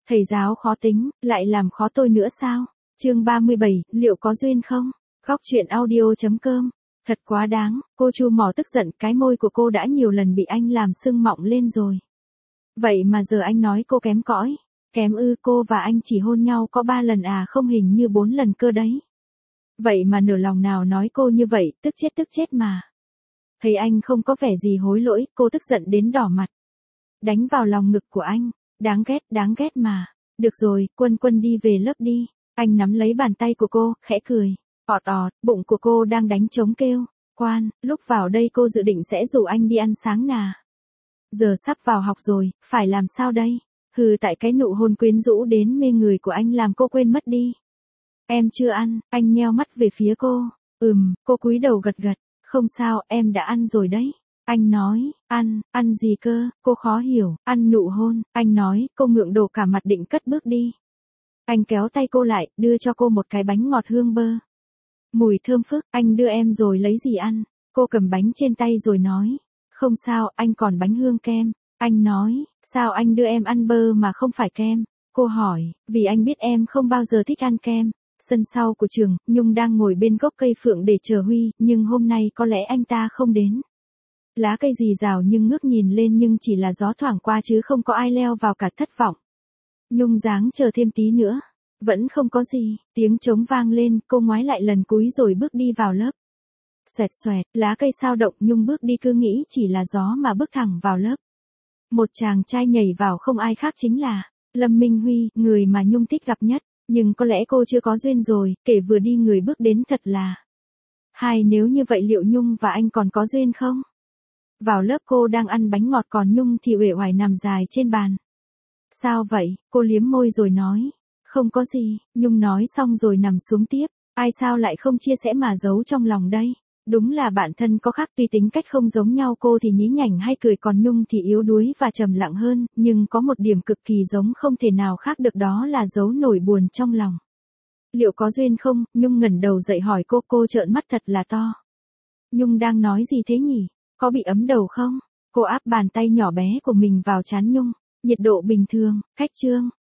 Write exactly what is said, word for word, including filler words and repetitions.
Thầy giáo khó tính, lại làm khó tôi nữa sao? Chương ba mươi bảy, liệu có duyên không? Góc truyện audio chấm com. Thật quá đáng, cô Chu Mỏ tức giận, cái môi của cô đã nhiều lần bị anh làm sưng mọng lên rồi. Vậy mà giờ anh nói cô kém cỏi. Kém ư? Cô và anh chỉ hôn nhau có ba lần à, không hình như bốn lần cơ đấy. Vậy mà nửa lòng nào nói cô như vậy, tức chết tức chết mà. Thấy anh không có vẻ gì hối lỗi, cô tức giận đến đỏ mặt. Đánh vào lòng ngực của anh. Đáng ghét, đáng ghét mà. Được rồi, Quân Quân đi về lớp đi. Anh nắm lấy bàn tay của cô, khẽ cười. Ọt ọt, bụng của cô đang đánh trống kêu. Quan, lúc vào đây cô dự định sẽ rủ anh đi ăn sáng nà. Giờ sắp vào học rồi, phải làm sao đây? Hừ, tại cái nụ hôn quyến rũ đến mê người của anh làm cô quên mất đi. Em chưa ăn, anh nheo mắt về phía cô. Ừm, cô cúi đầu gật gật. Không sao, em đã ăn rồi đấy. Anh nói, ăn, ăn gì cơ? Cô khó hiểu, ăn nụ hôn. Anh nói, cô ngượng đổ cả mặt định cất bước đi. Anh kéo tay cô lại, đưa cho cô một cái bánh ngọt hương bơ. Mùi thơm phức, anh đưa em rồi lấy gì ăn? Cô cầm bánh trên tay rồi nói. Không sao, anh còn bánh hương kem. Anh nói, sao anh đưa em ăn bơ mà không phải kem? Cô hỏi, vì anh biết em không bao giờ thích ăn kem. Sân sau của trường, Nhung đang ngồi bên gốc cây phượng để chờ Huy, nhưng hôm nay có lẽ anh ta không đến. Lá cây rì rào nhưng ngước nhìn lên nhưng chỉ là gió thoảng qua chứ không có ai leo vào cả, thất vọng. Nhung dáng chờ thêm tí nữa. Vẫn không có gì, tiếng trống vang lên, cô ngoái lại lần cuối rồi bước đi vào lớp. Xoẹt xoẹt, lá cây sao động, Nhung bước đi cứ nghĩ chỉ là gió mà bước thẳng vào lớp. Một chàng trai nhảy vào không ai khác chính là Lâm Minh Huy, người mà Nhung thích gặp nhất. Nhưng có lẽ cô chưa có duyên rồi, kể vừa đi người bước đến thật là. Hai, nếu như vậy liệu Nhung và anh còn có duyên không? Vào lớp cô đang ăn bánh ngọt còn Nhung thì uể oải nằm dài trên bàn. Sao vậy? Cô liếm môi rồi nói. Không có gì, Nhung nói xong rồi nằm xuống tiếp. Ai sao lại không chia sẻ mà giấu trong lòng đây? Đúng là bản thân có khác, tuy tính cách không giống nhau, cô thì nhí nhảnh hay cười còn Nhung thì yếu đuối và trầm lặng hơn, nhưng có một điểm cực kỳ giống không thể nào khác được, đó là giấu nỗi buồn trong lòng. Liệu có duyên không? Nhung ngẩng đầu dậy hỏi cô, cô trợn mắt thật là to. Nhung đang nói gì thế nhỉ? Có bị ấm đầu không? Cô áp bàn tay nhỏ bé của mình vào trán Nhung. Nhiệt độ bình thường, khách trương.